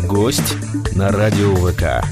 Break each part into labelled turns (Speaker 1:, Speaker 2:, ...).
Speaker 1: Гость на радио ВК.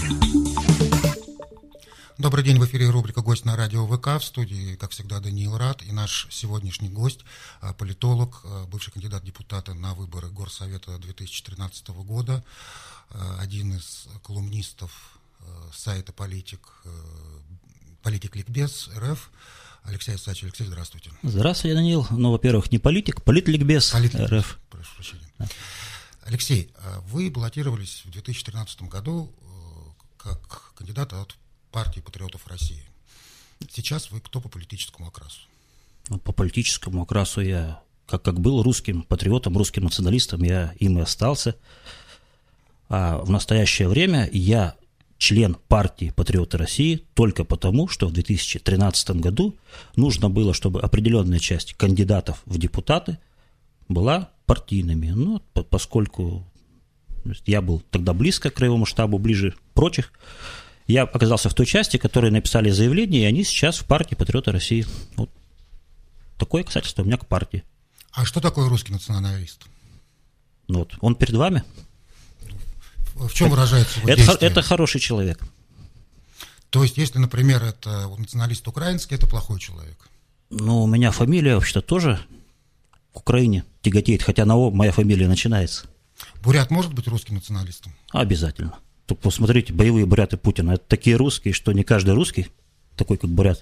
Speaker 2: Добрый день, в эфире рубрика «Гость на радио ВК». В студии, как всегда, Даниил Рад. И наш сегодняшний гость, политолог, бывший кандидат в депутаты на выборы Горсовета 2013 года, один из колумнистов сайта «Политик-ликбез РФ», Алексей Исаевич. Алексей, здравствуйте.
Speaker 3: Здравствуйте, Даниил. Ну, во-первых, не политик, политликбез РФ.
Speaker 2: Прошу прощения. Да. Алексей, вы баллотировались в 2013 году как кандидат от партии патриотов России. Сейчас вы кто по политическому окрасу?
Speaker 3: По политическому окрасу я, как был русским патриотом, русским националистом, я им и остался. А в настоящее время я член партии «Патриоты России» только потому, что в 2013 году нужно было, чтобы определенная часть кандидатов в депутаты была партийными. Ну, поскольку я был тогда близко к краевому штабу, ближе прочих, я оказался в той части, которые написали заявление, и они сейчас в партии «Патриоты России». Вот такое касательство у меня к партии.
Speaker 2: А что такое русский националист?
Speaker 3: Ну, вот, он перед вами.
Speaker 2: В чем выражается его действие?
Speaker 3: Это хороший человек.
Speaker 2: То есть, если, например, это националист украинский, это плохой человек?
Speaker 3: Ну, у меня фамилия вообще-то тоже к Украине тяготеет, хотя на О моя фамилия начинается.
Speaker 2: Бурят может быть русским националистом?
Speaker 3: Обязательно. Только посмотрите, боевые буряты Путина. Это такие русские, что не каждый русский такой, как бурят.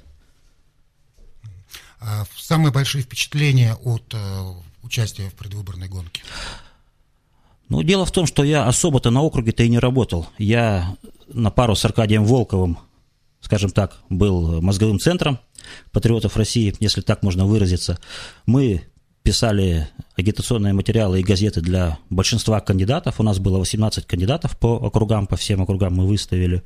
Speaker 2: Самые большие впечатления от участия в предвыборной гонке?
Speaker 3: Ну, дело в том, что я особо-то на округе-то и не работал. Я на пару с Аркадием Волковым, скажем так, был мозговым центром патриотов России, если так можно выразиться. Мы писали агитационные материалы и газеты для большинства кандидатов. У нас было 18 кандидатов по округам, по всем округам мы выставили.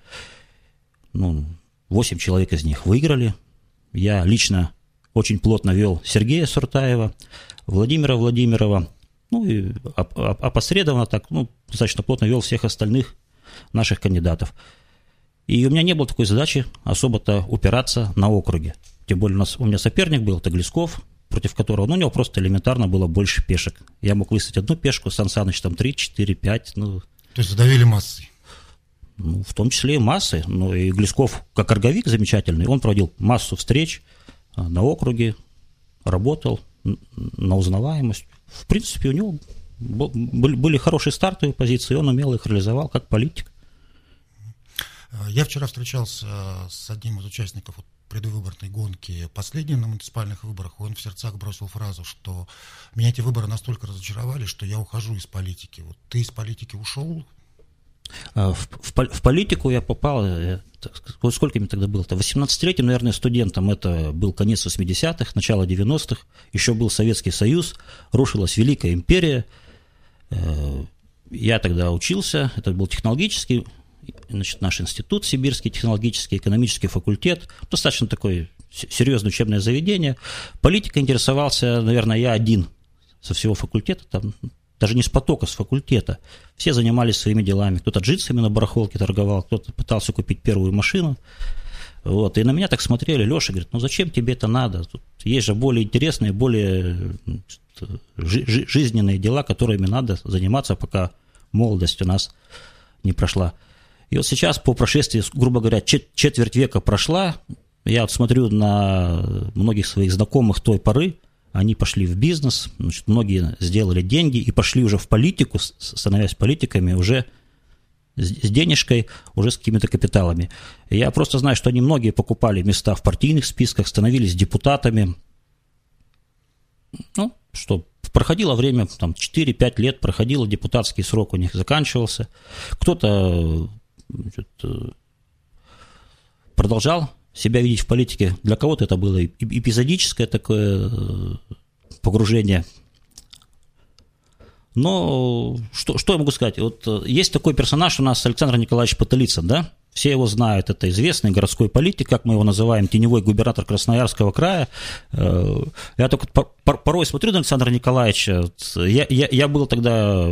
Speaker 3: 8 человек из них выиграли. Я лично очень плотно вел Сергея Суртаева, Владимира Владимирова, и опосредованно так, достаточно плотно вел всех остальных наших кандидатов. И у меня не было такой задачи особо-то упираться на округе. Тем более у меня соперник был, это Глесков, против которого, у него просто элементарно было больше пешек. Я мог выставить одну пешку, Сан Саныч там 3, 4, 5.
Speaker 2: То есть задавили массой?
Speaker 3: В том числе и массы. Но и Глесков, как орговик замечательный, он проводил массу встреч на округе, работал на узнаваемость. В принципе, у него были хорошие стартовые позиции, он умело их реализовал как политик.
Speaker 2: Я вчера встречался с одним из участников предвыборной гонки последней на муниципальных выборах, и он в сердцах бросил фразу, что меня эти выборы настолько разочаровали, что я ухожу из политики. Вот ты из политики ушел?
Speaker 3: В политику я попал, сколько мне тогда было-то, 18-летним, наверное, студентом, это был конец 80-х, начало 90-х, еще был Советский Союз, рушилась Великая империя, я тогда учился, это был технологический, наш институт, Сибирский технологический, экономический факультет, достаточно такое серьезное учебное заведение. Политикой интересовался, наверное, я один со всего факультета, там, даже не с потока, с факультета. Все занимались своими делами. Кто-то джинсами на барахолке торговал, кто-то пытался купить первую машину. И на меня так смотрели. Леша говорит, зачем тебе это надо? Тут есть же более интересные, более жизненные дела, которыми надо заниматься, пока молодость у нас не прошла. И сейчас, по прошествии, грубо говоря, четверть века прошла, я смотрю на многих своих знакомых той поры, они пошли в бизнес, многие сделали деньги и пошли уже в политику, становясь политиками уже с денежкой, уже с какими-то капиталами. И я просто знаю, что они многие покупали места в партийных списках, становились депутатами. Что проходило время, 4-5 лет, проходило, депутатский срок у них заканчивался. Кто-то продолжал себя видеть в политике. Для кого-то это было эпизодическое такое погружение. Но что я могу сказать? Есть такой персонаж у нас, Александр Николаевич Потылицын, да? Все его знают, это известный городской политик, как мы его называем, теневой губернатор Красноярского края. Я только порой смотрю на Александра Николаевича, я был тогда...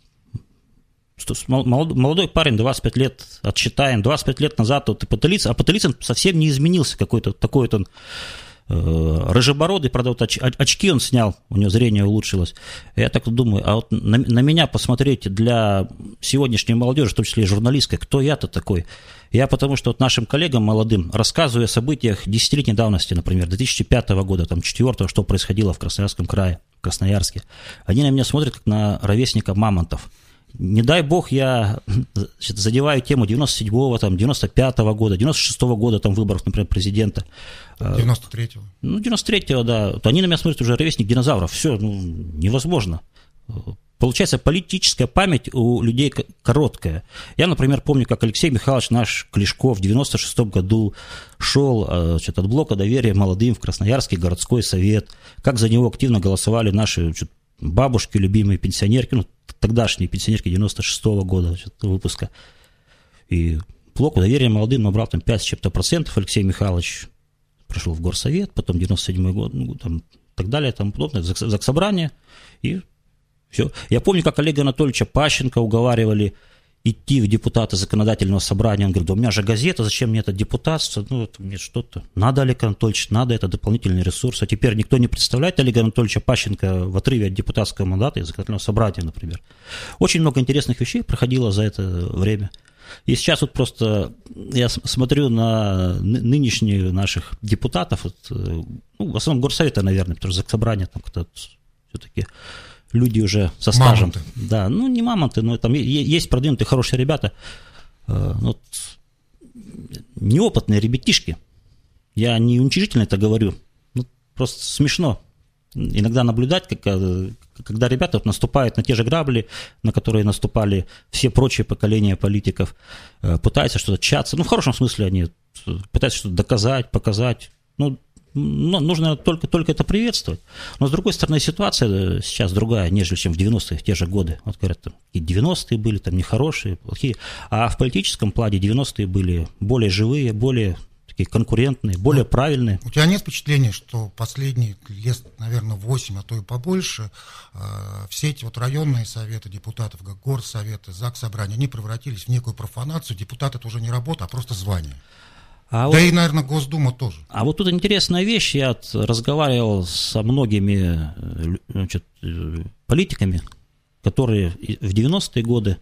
Speaker 3: молодой парень, 25 лет, отсчитаем, 25 лет назад Потылицын, а Потылицын совсем не изменился, какой-то такой он рыжебородый, правда, вот очки он снял, у него зрение улучшилось. Я так думаю, а вот на меня посмотреть для сегодняшней молодежи, в том числе и журналистской, кто я-то такой? Я потому что вот нашим коллегам молодым рассказываю о событиях десятилетней давности, например, 2005 года, там, 2004, что происходило в Красноярском крае, в Красноярске. Они на меня смотрят как на ровесника мамонтов. Не дай бог я задеваю тему 97-го, там, 95-го года, 96-го года, там, выборов, например, президента.
Speaker 2: 93-го.
Speaker 3: Ну, 93-го, да. То они на меня смотрят уже ровесник динозавров. Все, невозможно. Получается, политическая память у людей короткая. Я, например, помню, как Алексей Михайлович наш Клишко в 96-м году шел от блока доверия молодым в Красноярский городской совет, как за него активно голосовали наши бабушки, любимые пенсионерки, ну, тогдашние пенсионерки 96-го года выпуска. И блоку доверия молодым набрал там 5 с чем-то процентов. Алексей Михайлович прошел в горсовет, потом 97-й год, ну, там, так далее, там подобное, заксобрание, и все. Я помню, как Олега Анатольевича Пащенко уговаривали идти в депутаты законодательного собрания. Он говорит: да у меня же газета, зачем мне это депутатство? Ну, это мне что-то. Надо, Олег Анатольевич, надо, это дополнительный ресурс. А теперь никто не представляет Олега Анатольевича Пащенко в отрыве от депутатского мандата и законодательного собрания, например. Очень много интересных вещей проходило за это время. И сейчас вот просто я смотрю на нынешних наших депутатов, вот, ну, в основном горсовета, наверное, потому что заксобрание там как-то все-таки люди уже со стажем.
Speaker 2: Мамонты.
Speaker 3: Да, ну не мамонты, но там есть продвинутые хорошие ребята, вот, неопытные ребятишки. Я не уничижительно это говорю, ну, просто смешно иногда наблюдать, когда ребята вот наступают на те же грабли, на которые наступали все прочие поколения политиков, пытаются что-то тщаться, ну в хорошем смысле они пытаются что-то доказать, показать, ну, нужно только это приветствовать. Но, с другой стороны, ситуация сейчас другая, нежели чем в 90-е, в те же годы. Вот говорят, там, и 90-е были там нехорошие, плохие. А в политическом плане 90-е были более живые, более такие конкурентные, более правильные.
Speaker 2: У тебя нет впечатления, что последние лет, наверное, 8, а то и побольше, все эти вот районные советы депутатов, как горсоветы, заксобрания, они превратились в некую профанацию? Депутат — это уже не работа, а просто звание. Да вот, и, наверное, Госдума тоже.
Speaker 3: А вот тут интересная вещь. Я разговаривал со многими, значит, политиками, которые в 90-е годы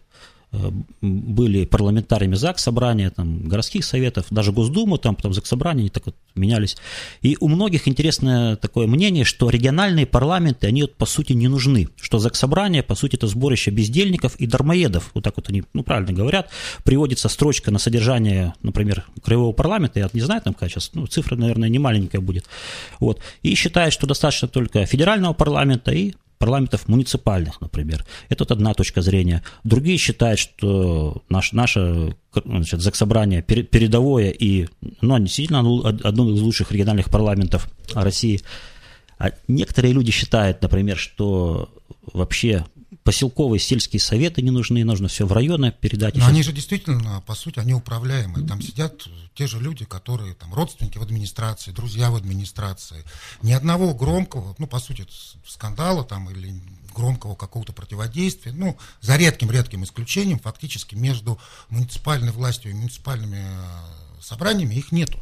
Speaker 3: были парламентариями заксобрания, там, городских советов, даже Госдумы, там, потом заксобрания, они так вот менялись. И у многих интересное такое мнение, что региональные парламенты, они вот, по сути, не нужны, что заксобрание, по сути, это сборище бездельников и дармоедов, вот так вот они, ну, правильно говорят, приводится строчка на содержание, например, краевого парламента, я не знаю, там какая сейчас, ну, цифра, наверное, не маленькая будет, вот, и считают, что достаточно только федерального парламента и парламентов муниципальных, например. Это вот одна точка зрения. Другие считают, что наше значит, заксобрание передовое и, ну, действительно одно из лучших региональных парламентов России. А некоторые люди считают, например, что вообще поселковые сельские советы не нужны, нужно все в районы передать.
Speaker 2: Но они же действительно, по сути, они управляемые. Там сидят те же люди, которые там родственники в администрации, друзья в администрации. Ни одного громкого, ну, по сути, скандала там или громкого какого-то противодействия, ну, за редким исключением, фактически между муниципальной властью и муниципальными собраниями их нету.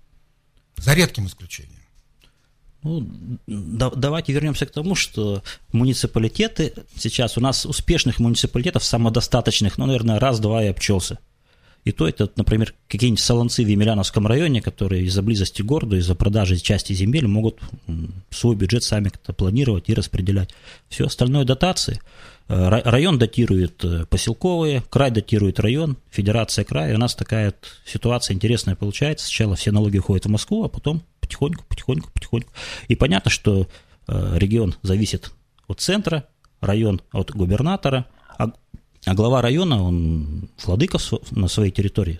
Speaker 2: За редким исключением.
Speaker 3: Ну, давайте вернемся к тому, что муниципалитеты, сейчас у нас успешных муниципалитетов, самодостаточных, ну, наверное, раз-два и обчелся. И то это, например, какие-нибудь Солонцы в Емельяновском районе, которые из-за близости к городу, из-за продажи части земель могут свой бюджет сами как-то планировать и распределять. Все остальное дотации. Район датирует поселковые, край датирует район, федерация края. У нас такая вот ситуация интересная получается. Сначала все налоги уходят в Москву, а потом потихоньку. И понятно, что регион зависит от центра, район от губернатора, а глава района, он владыка на своей территории.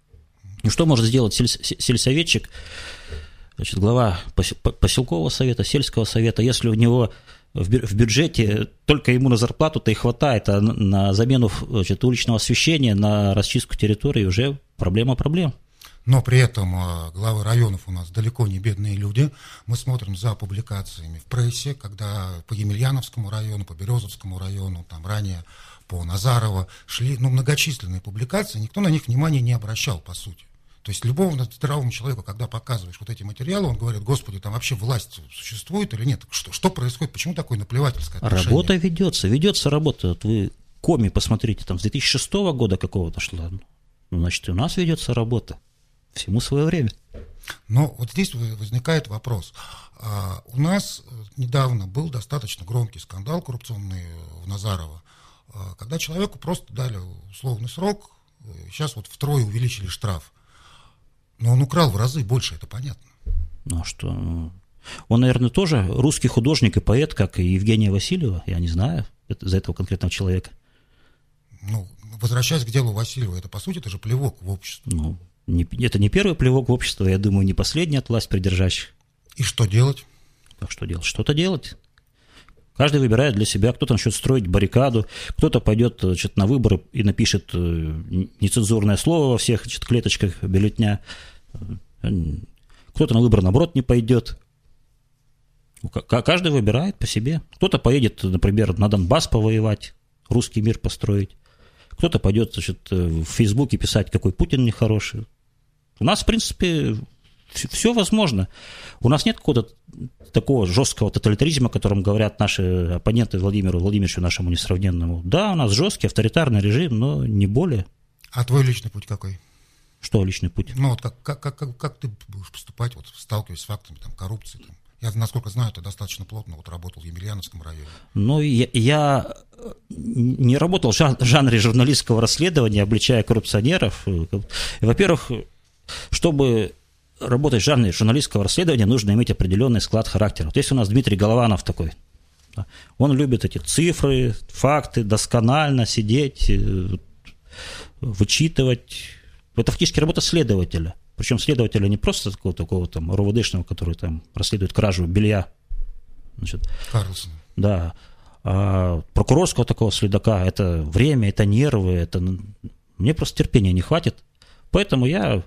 Speaker 3: И что может сделать сельсоветчик, значит, глава поселкового совета, сельского совета, если у него в бюджете только ему на зарплату-то и хватает, а на замену, значит, уличного освещения, на расчистку территории уже проблема проблем.
Speaker 2: Но при этом главы районов у нас далеко не бедные люди. Мы смотрим за публикациями в прессе, когда по Емельяновскому району, по Березовскому району, там ранее по Назарово шли многочисленные публикации, никто на них внимания не обращал, по сути. То есть любому здравому человеку, когда показываешь вот эти материалы, он говорит: господи, там вообще власть существует или нет? Что происходит? Почему такое наплевательское отношение?
Speaker 3: Работа ведется работа. Вот вы Коми посмотрите, там с 2006 года какого-то шла. Ну, значит, и у нас ведется работа. Всему свое время.
Speaker 2: Но вот здесь возникает вопрос. У нас недавно был достаточно громкий скандал коррупционный в Назарово, когда человеку просто дали условный срок, сейчас вот втрое увеличили штраф. Но он украл в разы больше, это понятно.
Speaker 3: Ну а что? Он, наверное, тоже русский художник и поэт, как и Евгения Васильева, я не знаю за этого конкретного человека.
Speaker 2: Ну, возвращаясь к делу Васильева, это, по сути, это же плевок в общество.
Speaker 3: Ну, это не первый плевок в общество, я думаю, не последний от власть придержащих.
Speaker 2: И что делать?
Speaker 3: Как что делать? Что-то делать. Каждый выбирает для себя, кто-то начнет строить баррикаду, кто-то пойдет на выборы и напишет нецензурное слово во всех клеточках бюллетня, кто-то на выборы, наоборот, не пойдет. Каждый выбирает по себе. Кто-то поедет, например, на Донбасс повоевать, русский мир построить. Кто-то пойдет, в Фейсбуке писать, какой Путин нехороший. У нас, в принципе, все возможно. У нас нет какого-то такого жесткого тоталитаризма, о котором говорят наши оппоненты Владимиру Владимировичу, нашему несравненному. Да, у нас жесткий авторитарный режим, но не более.
Speaker 2: А твой личный путь какой?
Speaker 3: Что личный путь?
Speaker 2: Ну, вот как ты будешь поступать, вот, сталкиваясь с фактами там, коррупции? Там? Я, насколько знаю, ты достаточно плотно вот, работал в Емельяновском районе.
Speaker 3: Ну, я не работал в жанре журналистского расследования, обличая коррупционеров. Во-первых, чтобы работать в жанре журналистского расследования, нужно иметь определенный склад характера. Вот есть у нас Дмитрий Голованов такой. Он любит эти цифры, факты, досконально сидеть, вычитывать. Это фактически работа следователя. Причем следователя не просто такого там РОВДшного, который там расследует кражу белья. Значит,
Speaker 2: Карлсон.
Speaker 3: Да. А прокурорского такого следака — это время, это нервы, это... Мне просто терпения не хватит. Поэтому я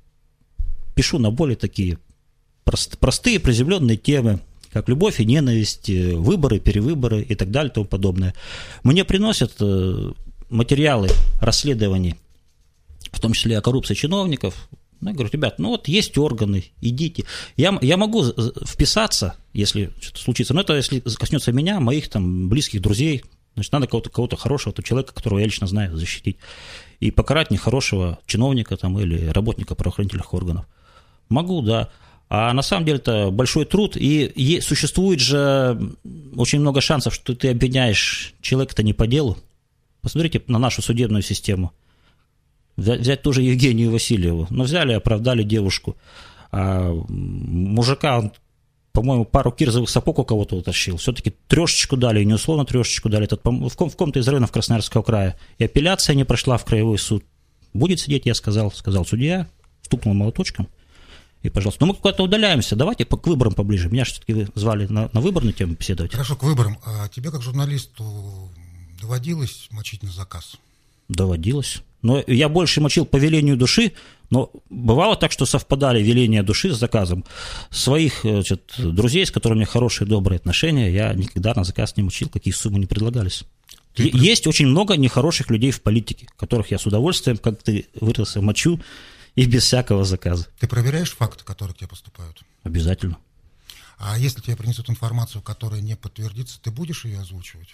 Speaker 3: пишу на более такие простые, приземленные темы, как любовь и ненависть, выборы, перевыборы и так далее и тому подобное. Мне приносят материалы расследований, в том числе о коррупции чиновников. Я говорю: ребят, ну вот есть органы, идите. Я могу вписаться, если что-то случится, но это если коснется меня, моих там близких друзей, значит, надо кого-то хорошего, человека, которого я лично знаю, защитить, и покарать нехорошего чиновника там, или работника правоохранительных органов. Могу, да. А на самом деле это большой труд, и существует же очень много шансов, что ты обвиняешь человека-то не по делу. Посмотрите на нашу судебную систему. Взять тоже Евгению Васильеву. Ну, взяли, оправдали девушку. А мужика, он, по-моему, пару кирзовых сапог у кого-то утащил. Все-таки трешечку дали, и не условно трешечку дали. В ком-то из районов Красноярского края. И апелляция не прошла в краевой суд. Будет сидеть, я сказал судья, стукнул молоточком. И, пожалуйста, ну мы куда-то удаляемся, давайте к выборам поближе. Меня же все-таки звали на выборную тему беседовать.
Speaker 2: Хорошо, к выборам. А тебе, как журналисту, доводилось мочить на заказ?
Speaker 3: Доводилось. Но я больше мочил по велению души, но бывало так, что совпадали веления души с заказом. Своих друзей, с которыми у меня хорошие, добрые отношения, я никогда на заказ не мочил, какие суммы не предлагались. Есть очень много нехороших людей в политике, которых я с удовольствием, как ты выразился, мочу и без всякого заказа.
Speaker 2: Ты проверяешь факты, которые к тебе поступают?
Speaker 3: Обязательно.
Speaker 2: А если тебе принесут информацию, которая не подтвердится, ты будешь ее озвучивать?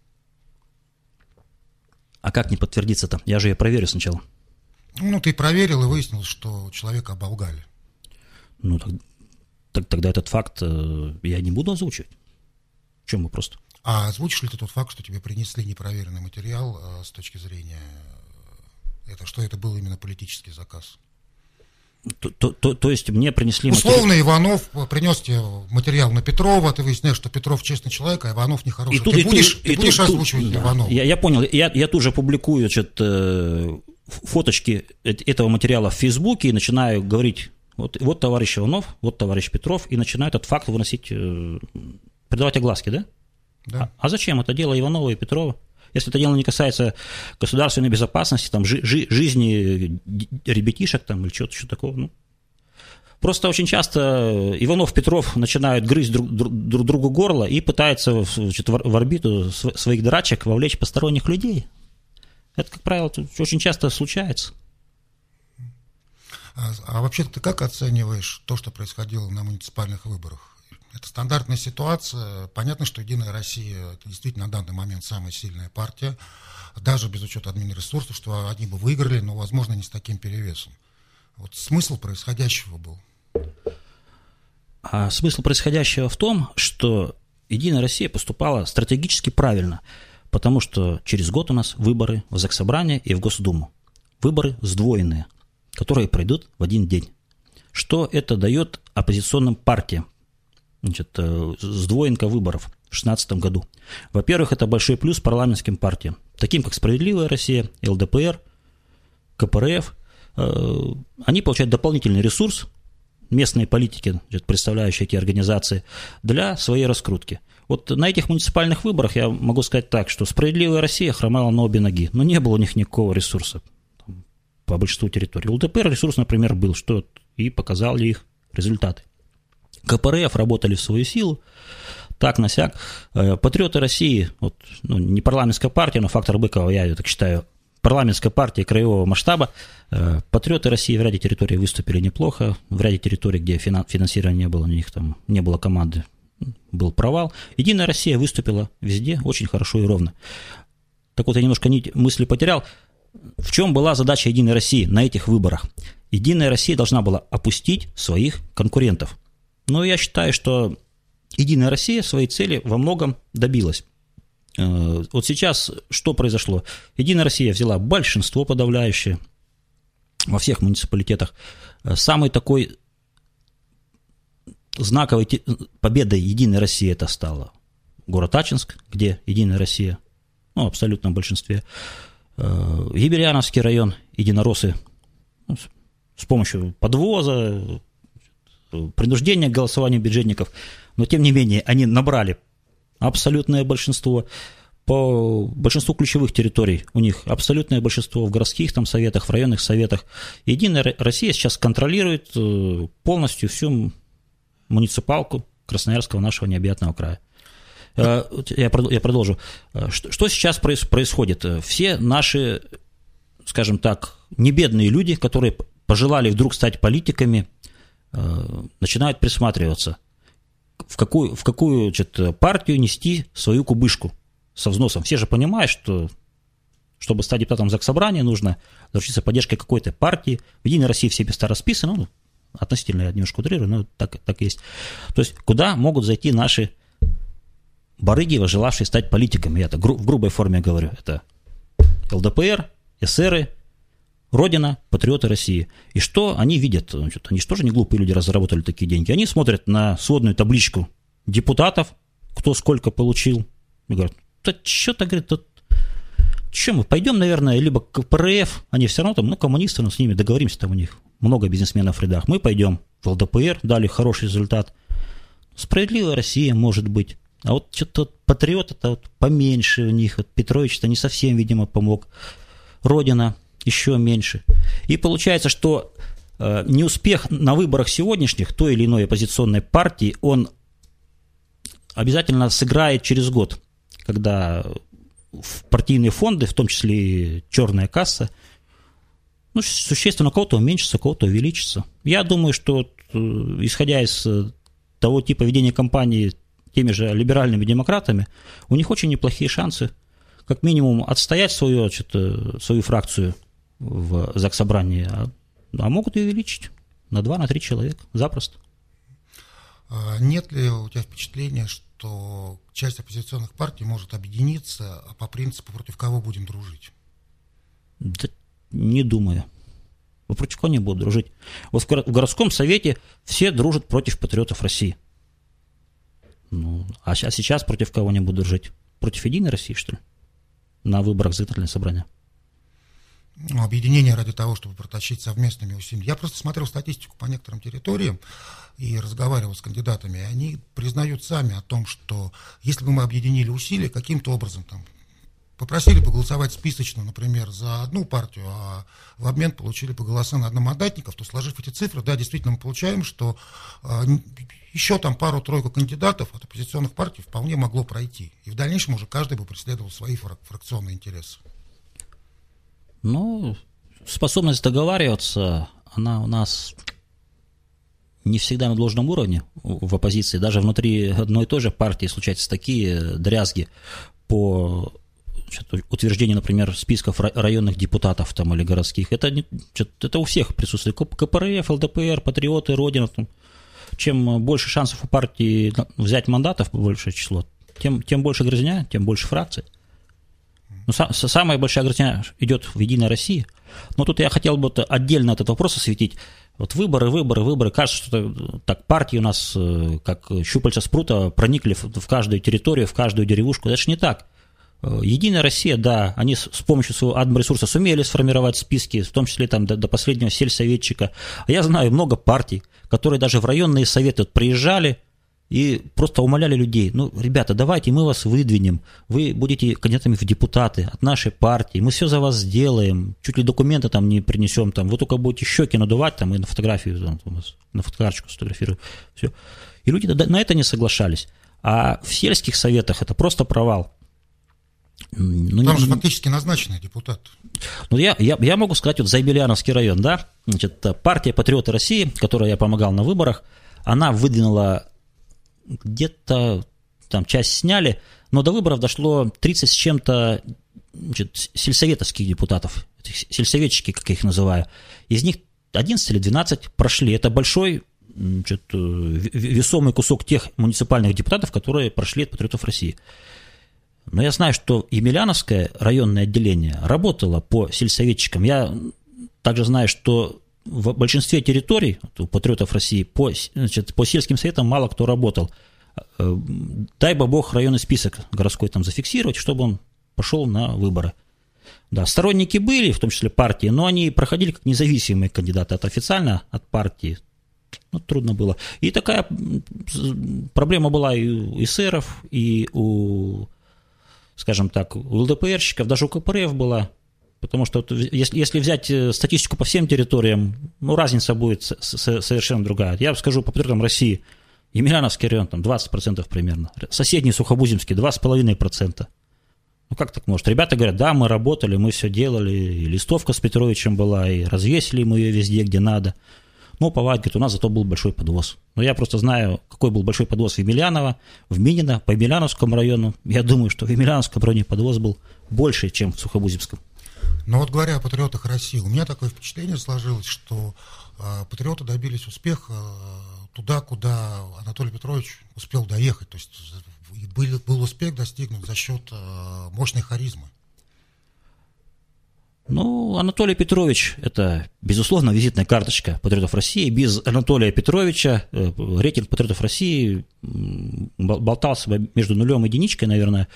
Speaker 3: А как не подтвердится-то? Я же ее проверю сначала.
Speaker 2: Ну, ты проверил и выяснил, что человека оболгали.
Speaker 3: Ну, тогда этот факт я не буду озвучивать. В чем вопрос-то?
Speaker 2: А озвучишь ли ты тот факт, что тебе принесли непроверенный материал с точки зрения, что это был именно политический заказ?
Speaker 3: То есть мне принесли...
Speaker 2: Условно Иванов принес тебе материал на Петрова, ты выясняешь, что Петров честный человек, а Иванов нехороший. Ты будешь озвучивать Иванова?
Speaker 3: Я понял. Я тут же публикую фоточки этого материала в Фейсбуке и начинаю говорить: вот товарищ Иванов, вот товарищ Петров, и начинаю этот факт выносить, придавать огласки, да?
Speaker 2: Да.
Speaker 3: А зачем? Это дело Иванова и Петрова. Если это дело не касается государственной безопасности, там, жизни ребятишек там, или чего-то еще такого. Ну. Просто очень часто Иванов, Петров начинают грызть друг другу горло и пытаются в орбиту своих драчек вовлечь посторонних людей. Это, как правило, очень часто случается.
Speaker 2: А вообще ты как оцениваешь то, что происходило на муниципальных выборах? Это стандартная ситуация. Понятно, что «Единая Россия» — это действительно на данный момент самая сильная партия, даже без учета админресурсов, что они бы выиграли, но, возможно, не с таким перевесом. Вот смысл происходящего был.
Speaker 3: А смысл происходящего в том, что «Единая Россия» поступала стратегически правильно, потому что через год у нас выборы в Заксобрание и в Госдуму. Выборы сдвоенные, которые пройдут в один день. Что это дает оппозиционным партиям? Значит, сдвоенка выборов в 2016 году. Во-первых, это большой плюс парламентским партиям, таким как «Справедливая Россия», ЛДПР, КПРФ. Они получают дополнительный ресурс, местные политики, представляющие эти организации, для своей раскрутки. Вот на этих муниципальных выборах я могу сказать так, что «Справедливая Россия» хромала на обе ноги, но не было у них никакого ресурса по большинству территорий. У ЛДПР ресурс, например, был, что и показали их результаты. КПРФ работали в свою силу, так-насяк. Патриоты России, вот, не парламентская партия, но фактор Быкова, я ее так считаю, парламентская партия краевого масштаба. Патриоты России в ряде территорий выступили неплохо, в ряде территорий, где финансирования не было, у них там не было команды, был провал. «Единая Россия» выступила везде очень хорошо и ровно. Так вот, я немножко нить мысли потерял. В чем была задача «Единой России» на этих выборах? «Единая Россия» должна была опустить своих конкурентов. Но я считаю, что «Единая Россия» своей цели во многом добилась. Вот сейчас что произошло? «Единая Россия» взяла большинство подавляющее во всех муниципалитетах. Самый такой знаковой победой «Единой России» это стало город Ачинск, где «Единая Россия», в абсолютном большинстве. Ебельяновский район, единороссы с помощью подвоза, принуждения к голосованию бюджетников, но тем не менее они набрали абсолютное большинство. По большинству ключевых территорий у них абсолютное большинство в городских там советах, в районных советах. «Единая Россия» сейчас контролирует полностью всю муниципалку Красноярского нашего необъятного края. Я продолжу. Что сейчас происходит? Все наши, скажем так, небедные люди, которые пожелали вдруг стать политиками, начинают присматриваться, в какую партию нести свою кубышку со взносом. Все же понимают, что чтобы стать депутатом Заксобрания, нужно заручиться поддержкой какой-то партии. В «Единой России» все места расписаны, относительно я немножко утрирую, но так есть. То есть куда могут зайти наши барыги, желавшие стать политиками? Я это в грубой форме говорю. Это ЛДПР, эсеры, Родина, патриоты России. И что они видят? Они же тоже не глупые люди, раз заработали такие деньги. Они смотрят на сводную табличку депутатов, кто сколько получил, и говорят, да что-то, говорит, что мы пойдем, наверное, либо к КПРФ, они все равно там, коммунисты, с ними договоримся, там у них много бизнесменов в рядах. Мы пойдем в ЛДПР, дали хороший результат. «Справедливая Россия», может быть. А вот что-то патриот, это вот поменьше у них. Вот Петрович-то не совсем, видимо, помог. Родина еще меньше. И получается, что неуспех на выборах сегодняшних той или иной оппозиционной партии, он обязательно сыграет через год, когда в партийные фонды, в том числе и черная касса, существенно у кого-то уменьшится, у кого-то увеличится. Я думаю, что исходя из того типа ведения кампании теми же либеральными демократами, у них очень неплохие шансы как минимум отстоять свою фракцию в Заксобрании, а могут и увеличить на 2-3 человека запросто.
Speaker 2: Нет ли у тебя впечатления, что часть оппозиционных партий может объединиться по принципу, против кого будем дружить?
Speaker 3: Да не думаю. Против кого не будут дружить? Вот в городском совете все дружат против патриотов России. А сейчас против кого они будут дружить? Против «Единой России», что ли? На выборах законодательного собрания.
Speaker 2: Объединение ради того, чтобы протащить совместными усилиями. Я просто смотрел статистику по некоторым территориям и разговаривал с кандидатами, и они признают сами о том, что если бы мы объединили усилия каким-то образом, попросили бы голосовать списочно, например, за одну партию, а в обмен получили бы голоса на одномандатников, то, сложив эти цифры, да, действительно мы получаем, что еще там пару-тройку кандидатов от оппозиционных партий вполне могло пройти. И в дальнейшем уже каждый бы преследовал свои фракционные интересы.
Speaker 3: Способность договариваться, она у нас не всегда на должном уровне в оппозиции. Даже внутри одной и той же партии случаются такие дрязги по утверждению, например, списков районных депутатов там, или городских. Это у всех присутствует. КПРФ, ЛДПР, Патриоты, Родина. Там. Чем больше шансов у партии взять мандатов, большее число, тем больше грызня, тем больше фракций. Но самая большая грызня идет в «Единой России». Но тут я хотел бы отдельно от этого вопроса осветить. Вот выборы. Кажется, что так партии у нас, как щупальца спрута, проникли в каждую территорию, в каждую деревушку. Это же не так. «Единая Россия», да, они с помощью своего админресурса сумели сформировать списки, в том числе там, до последнего сельсоветчика. А я знаю много партий, которые даже в районные советы приезжали и просто умоляли людей: ну, ребята, давайте мы вас выдвинем, вы будете кандидатами в депутаты от нашей партии, мы все за вас сделаем, чуть ли документы там не принесем, там, вы только будете щеки надувать там, и на фотографию, там, на фотокарточку сфотографирую, все. И люди на это не соглашались. А в сельских советах это просто провал.
Speaker 2: Там же фактически назначенный депутат.
Speaker 3: Ну, я могу сказать, вот за Емельяновский район, да, значит, партия «Патриоты России», которой я помогал на выборах, она выдвинула где-то, там часть сняли, но до выборов дошло 30 с чем-то, значит, сельсоветовских депутатов, сельсоветчики, как я их называю. Из них 11 или 12 прошли. Это большой, значит, весомый кусок тех муниципальных депутатов, которые прошли от «Патриотов России». Но я знаю, что Емельяновское районное отделение работало по сельсоветчикам. Я также знаю, что в большинстве территорий у «Патриотов России» по сельским советам мало кто работал. Дай бы Бог районный список городской там зафиксировать, чтобы он пошел на выборы. Да, сторонники были, в том числе партии, но они проходили как независимые кандидаты. Это официально от партии. Ну, трудно было. И такая проблема была и у эсеров, и у, скажем так, у ЛДПРщиков, даже у КПРФ была. Потому что если взять статистику по всем территориям, ну, разница будет совершенно другая. Я скажу по «Патриотам России», Емельяновский район, там 20% примерно. Соседний Сухобузимский 2,5%. Ну, как так может? Ребята говорят: да, мы работали, мы все делали, и листовка с Петровичем была, и развесили мы ее везде, где надо. Ну, бывает, говорит, у нас зато был большой подвоз. Но я просто знаю, какой был большой подвоз в Емельяново, в Минино, по Емельяновскому району. Я думаю, что в Емельяновском районе подвоз был больше, чем в Сухобузимском.
Speaker 2: Но вот говоря о «Патриотах России», у меня такое впечатление сложилось, что патриоты добились успеха туда, куда Анатолий Петрович успел доехать. То есть был успех достигнут за счет мощной харизмы.
Speaker 3: Ну, Анатолий Петрович – это, безусловно, визитная карточка «Патриотов России». Без Анатолия Петровича рейтинг «Патриотов России» болтался бы между нулем и единичкой, наверное.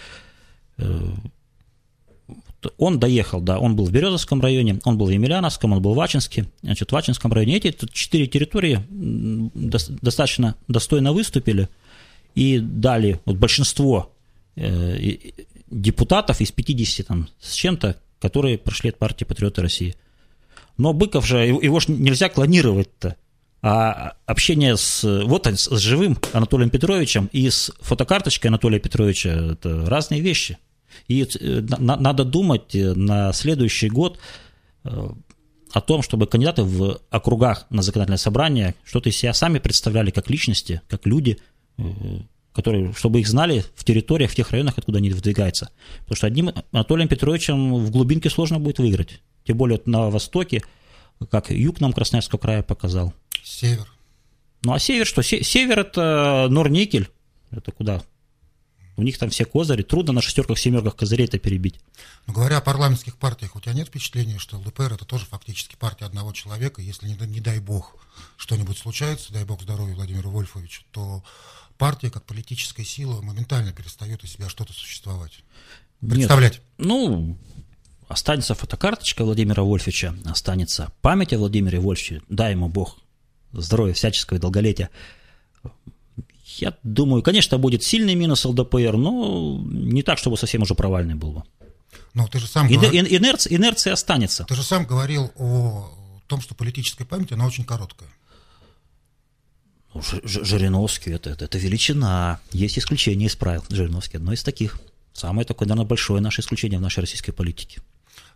Speaker 3: Он доехал, да, он был в Березовском районе, он был в Емельяновском, он был в Ачинске. Значит, в Ачинском районе эти 4 территории достаточно достойно выступили и дали вот большинство депутатов из 50 там, с чем-то, которые прошли от партии «Патриоты России». Но Быков же, его же нельзя клонировать-то. А общение с живым Анатолием Петровичем и с фотокарточкой Анатолия Петровича – это разные вещи. И надо думать на следующий год о том, чтобы кандидаты в округах на законодательное собрание что-то из себя сами представляли как личности, как люди, которые, чтобы их знали в территориях, в тех районах, откуда они выдвигаются. Потому что одним Анатолием Петровичем в глубинке сложно будет выиграть. Тем более на востоке, как юг нам Красноярского края показал.
Speaker 2: Север.
Speaker 3: Ну а север что? Север – это Норникель. Это куда? У них там все козыри. Трудно на шестерках, семерках козырей-то перебить.
Speaker 2: Но говоря о парламентских партиях, у тебя нет впечатления, что ЛДПР – это тоже фактически партия одного человека? Если, не дай бог, что-нибудь случается, дай бог здоровья Владимиру Вольфовичу, то партия, как политическая сила, моментально перестает из себя что-то существовать. Представлять. Нет.
Speaker 3: Ну, останется фотокарточка Владимира Вольфовича, останется память о Владимире Вольфовиче, дай ему Бог здоровья, всяческого и долголетия. Я думаю, конечно, будет сильный минус ЛДПР, но не так, чтобы совсем уже провальный был бы.
Speaker 2: Но ты же сам
Speaker 3: инерция останется.
Speaker 2: Ты же сам говорил о том, что политическая память, она очень короткая.
Speaker 3: Ну, Жириновский это величина. Есть исключение из правил. Жириновский одно из таких. Самое такое, наверное, большое наше исключение в нашей российской политике.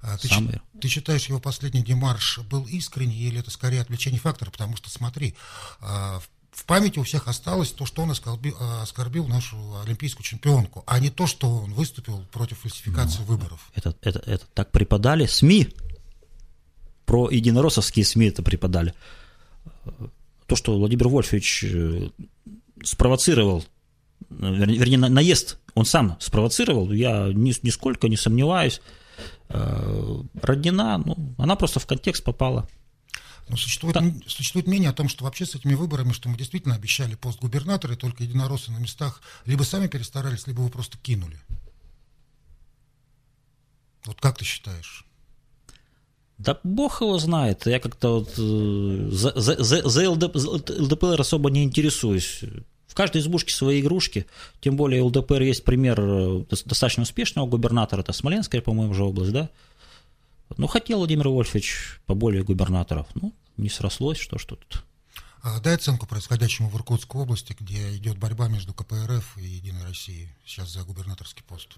Speaker 2: Ты считаешь, его последний демарш был искренний, или это скорее отвлечение фактора? Потому что, смотри, в памяти у всех осталось то, что он оскорбил нашу олимпийскую чемпионку, а не то, что он выступил против фальсификации выборов.
Speaker 3: Это так преподали СМИ, про единороссовские СМИ это преподали. То, что Владимир Вольфович спровоцировал, вернее, наезд он сам спровоцировал, я нисколько не сомневаюсь. Роднина, она просто в контекст попала.
Speaker 2: Но существует мнение о том, что вообще с этими выборами, что мы действительно обещали пост губернатора, и только единороссы на местах либо сами перестарались, либо вы просто кинули. Вот как ты считаешь?
Speaker 3: Да бог его знает. Я как-то вот за ЛДПР особо не интересуюсь. В каждой избушке свои игрушки. Тем более у ЛДПР есть пример достаточно успешного губернатора. Это Смоленская, по-моему, же область, да? Хотел Владимир Вольфович поболее губернаторов. Не срослось, что тут.
Speaker 2: Дай оценку происходящему в Иркутской области, где идет борьба между КПРФ и Единой Россией сейчас за губернаторский пост.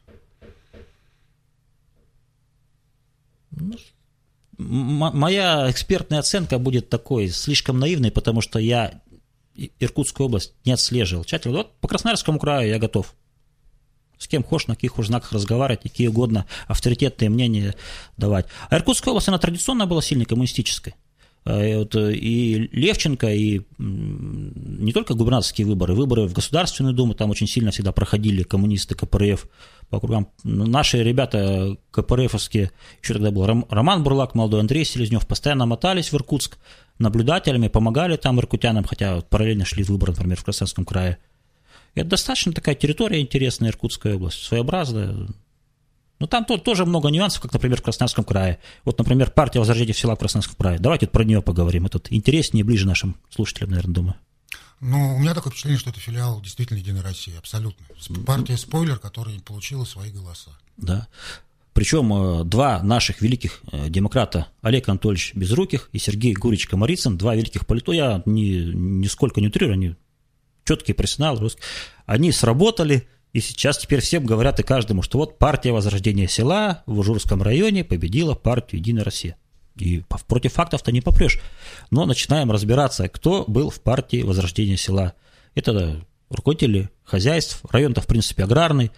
Speaker 3: Моя экспертная оценка будет такой, слишком наивной, потому что я Иркутскую область не отслеживал. Тщательно. Вот по Красноярскому краю я готов. С кем хочешь, на каких уж знаках разговаривать, какие угодно авторитетные мнения давать. А Иркутская область, она традиционно была сильно коммунистической. И Левченко, и не только губернаторские выборы в Государственную Думу, там очень сильно всегда проходили коммунисты, КПРФ по округам. Наши ребята КПРФовские, еще тогда был Роман Бурлак, молодой Андрей Селезнев, постоянно мотались в Иркутск наблюдателями, помогали там иркутянам, хотя параллельно шли выборы, например, в Красноярском крае. Это достаточно такая территория интересная, Иркутская область, своеобразная. Там тоже много нюансов, как, например, в Красноярском крае. Вот, например, партия Возрождения села в Красноярском крае. Давайте про нее поговорим. Это интереснее и ближе нашим слушателям, наверное, думаю.
Speaker 2: У меня такое впечатление, что это филиал действительно Единой России, абсолютно. Партия «Спойлер», которая получила свои голоса.
Speaker 3: Да. Причем два наших великих демократа, Олег Анатольевич Безруких и Сергей Гурьевич Комарицын, два великих политика, я нисколько не утрирую, они четкие профессионалы русские, они сработали, и сейчас теперь всем говорят и каждому, что вот партия Возрождения села в Ужурском районе победила партию Единая Россия. И против фактов-то не попрешь. Но начинаем разбираться, кто был в партии Возрождения села. Это руководители хозяйств, район-то в принципе аграрный.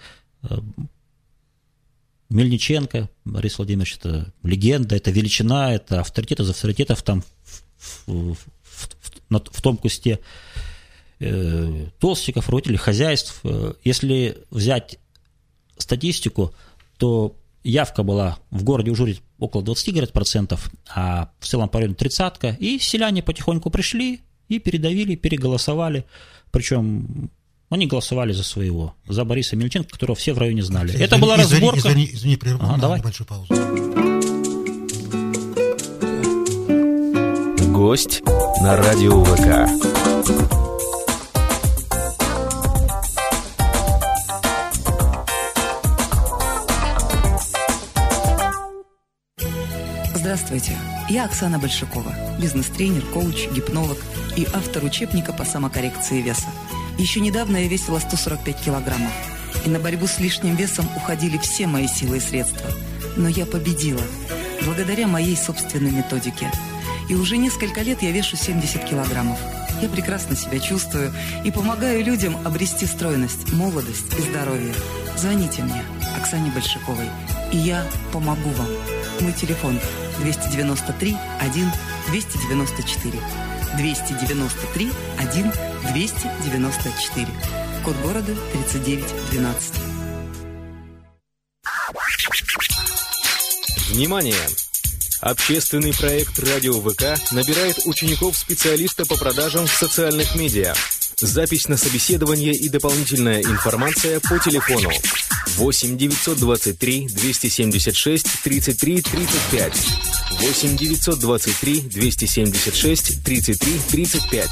Speaker 3: Мельниченко Борис Владимирович, это легенда, это величина, это авторитет из авторитетов там в том кусте. Толстиков, руководителей хозяйств. Если взять статистику, то явка была в городе Ужуре около 20%, а в целом по району 30%. И селяне потихоньку пришли и передавили, переголосовали. Причем они голосовали за своего, за Бориса Мельниченко, которого все в районе знали. Это была разборка.
Speaker 2: Извини, прерву на небольшую паузу.
Speaker 1: Гость на радио ВК.
Speaker 4: Здравствуйте, я Оксана Большакова, бизнес-тренер, коуч, гипнолог и автор учебника по самокоррекции веса. Еще недавно я весила 145 килограммов, и на борьбу с лишним весом уходили все мои силы и средства. Но я победила, благодаря моей собственной методике. И уже несколько лет я вешу 70 килограммов. Я прекрасно себя чувствую и помогаю людям обрести стройность, молодость и здоровье. Звоните мне, Оксане Большаковой, и я помогу вам. Мой телефон 293 1 294. 293 1 294. Код города 3912.
Speaker 1: Внимание! Общественный проект «Радио ВК» набирает учеников-специалиста по продажам в социальных медиа. Запись на собеседование и дополнительная информация по телефону 8 923 276 33 35. 8 923 276 33 35.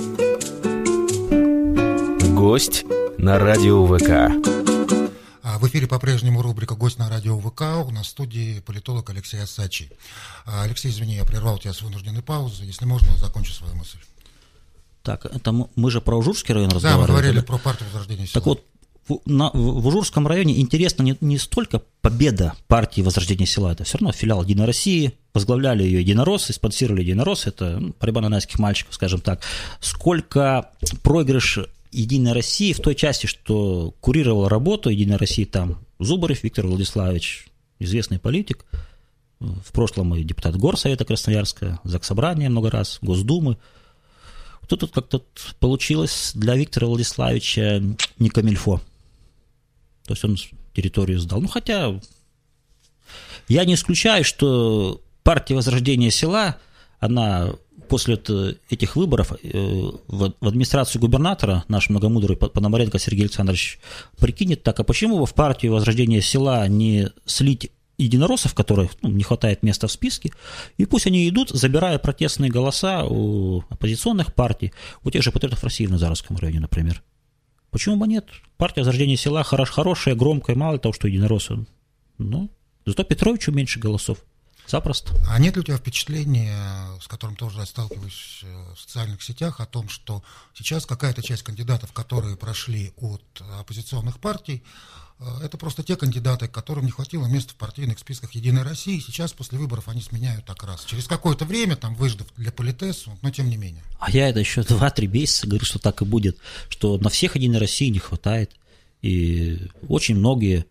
Speaker 1: Гость на радио ВК.
Speaker 2: В эфире по-прежнему рубрика «Гость на радио ВК». У нас в студии политолог Алексей Осадчий. Алексей, извини, я прервал тебя с вынужденной паузы. Если можно, закончи свою мысль.
Speaker 3: Так, это мы же про Ужурский район разговаривали.
Speaker 2: Да, мы говорили про партию Возрождения Села.
Speaker 3: Так вот, в Ужурском районе интересно не столько победа партии Возрождения Села, это все равно филиал Единой России, возглавляли ее единороссы, спонсировали единороссы, это борьба нанайских мальчиков, скажем так, сколько проигрыш Единой России в той части, что курировал работу Единой России там Зубарев Виктор Владиславович, известный политик, в прошлом и депутат Горсовета Красноярска, Заксобрания много раз, Госдумы. Тут как-то получилось для Виктора Владиславовича не камильфо. То есть он территорию сдал. Ну, хотя я не исключаю, что партия Возрождения Села, она после этих выборов в администрацию губернатора, наш многомудрый Пономаренко Сергей Александрович, прикинет так, а почему в партию Возрождения Села не слить единороссов, которых не хватает места в списке, и пусть они идут, забирая протестные голоса у оппозиционных партий, у тех же патриотов России в Назаровском районе, например. Почему бы нет? Партия Возрождения Села хорошая, громкая, мало того, что единороссы. Ну, зато Петровичу меньше голосов. Запросто.
Speaker 2: А нет ли у тебя впечатления, с которым тоже я сталкиваюсь в социальных сетях, о том, что сейчас какая-то часть кандидатов, которые прошли от оппозиционных партий, это просто те кандидаты, которым не хватило места в партийных списках Единой России, сейчас после выборов они сменяют окрас. Через какое-то время, там, выждав для политесу, но тем не менее. А
Speaker 3: я это еще 2-3 месяца говорю, что так и будет, что на всех Единой России не хватает, и очень многие,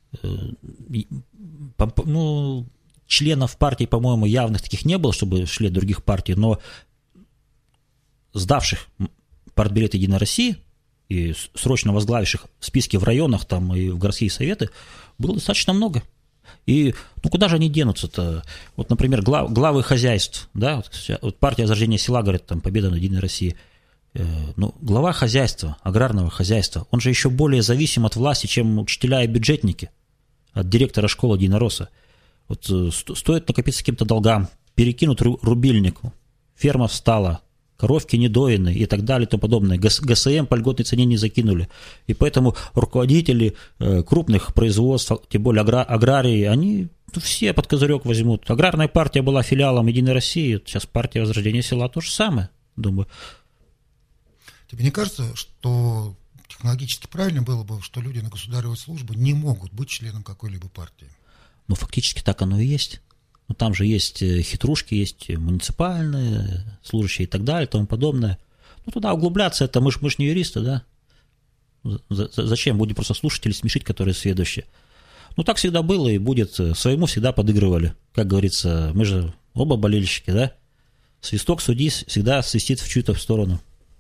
Speaker 3: членов партии, по-моему, явных таких не было, чтобы шли от других партий, но сдавших партбилет Единой России и срочно возглавивших списки в районах там, и в городские советы было достаточно много. И куда же они денутся-то? Вот, например, главы хозяйств, да, вот партия Возрождения Села говорит, там, победа над Единой Россией. Глава хозяйства, аграрного хозяйства, он же еще более зависим от власти, чем учителя и бюджетники, от директора школы единоросса. Вот стоит накопиться каким-то долгам, перекинут рубильнику, ферма встала, коровки недоены и так далее и тому подобное. ГСМ по льготной цене не закинули. И поэтому руководители крупных производств, тем более аграрии, они все под козырек возьмут. Аграрная партия была филиалом Единой России, сейчас партия Возрождения Села то же самое, думаю.
Speaker 2: Тебе не кажется, что технологически правильно было бы, что люди на государевой службе не могут быть членом какой-либо партии?
Speaker 3: Ну, фактически так оно и есть. Ну, там же есть хитрушки, есть муниципальные служащие и так далее, и тому подобное. Ну, туда углубляться, это мы ж не юристы, да? Зачем? Будем просто слушать или смешить, которые сведущие. Ну, так всегда было и будет. Своему всегда подыгрывали. Как говорится, мы же оба болельщики, да? Свисток судьи всегда свистит в чью-то сторону.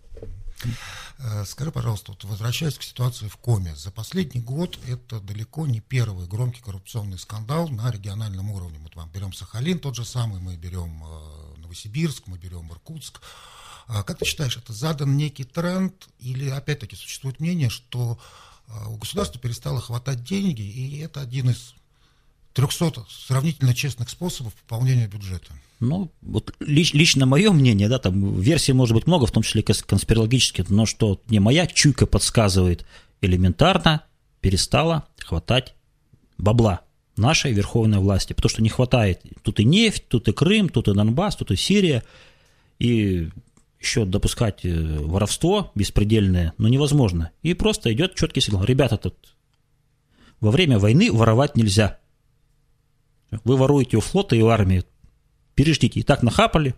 Speaker 2: Скажи, пожалуйста, вот возвращаясь к ситуации в Коме, за последний год это далеко не первый громкий коррупционный скандал на региональном уровне. Мы берем Сахалин тот же самый, мы берем Новосибирск, мы берем Иркутск. Как ты считаешь, это задан некий тренд или, опять-таки, существует мнение, что у государства перестало хватать деньги, и это один из 300 сравнительно честных способов пополнения бюджета?
Speaker 3: Ну, вот лично мое мнение, да, там версий может быть много, в том числе конспирологических, но что мне моя чуйка подсказывает, элементарно перестало хватать бабла нашей верховной власти, потому что не хватает. Тут и нефть, тут и Крым, тут и Донбасс, тут и Сирия, и еще допускать воровство беспредельное, невозможно. И просто идет четкий сигнал. Ребята, тут во время войны воровать нельзя. Вы воруете у флота и у армии. Переждите, и так нахапали.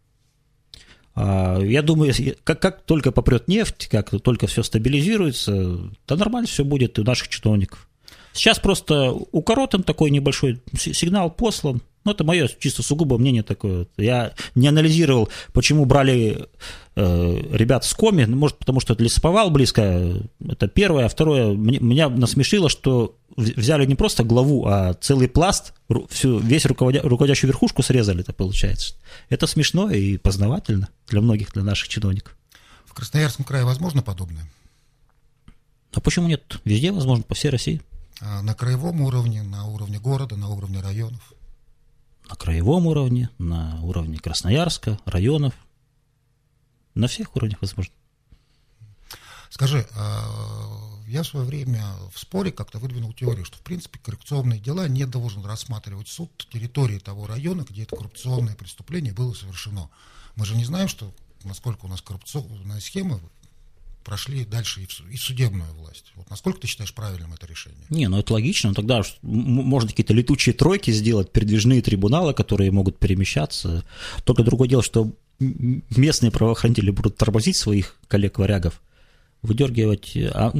Speaker 3: Я думаю, как только попрет нефть, как только все стабилизируется, то нормально все будет и у наших чиновников. Сейчас просто укоротен такой небольшой сигнал послан. Ну, это мое чисто сугубо мнение такое. Я не анализировал, почему брали ребят с Коми. Может, потому что это лесоповал близко. Это первое. А второе, меня насмешило, что взяли не просто главу, а целый пласт, весь руководящую верхушку срезали, это получается. Это смешно и познавательно для многих, для наших чиновников.
Speaker 2: В Красноярском крае возможно подобное?
Speaker 3: А почему нет? Везде возможно, по всей России.
Speaker 2: А на краевом уровне, на уровне города, на уровне районов?
Speaker 3: На краевом уровне, на уровне Красноярска, районов. На всех уровнях возможно.
Speaker 2: Скажи, Я в свое время в споре как-то выдвинул теорию, что, в принципе, коррупционные дела не должен рассматривать суд территории того района, где это коррупционное преступление было совершено. Мы же не знаем, насколько у нас коррупционные схемы прошли дальше и в судебную власть. Вот насколько ты считаешь правильным это решение?
Speaker 3: Не, ну это логично. Тогда можно какие-то летучие тройки сделать, передвижные трибуналы, которые могут перемещаться. Только другое дело, что местные правоохранители будут тормозить своих коллег-варягов, выдергивать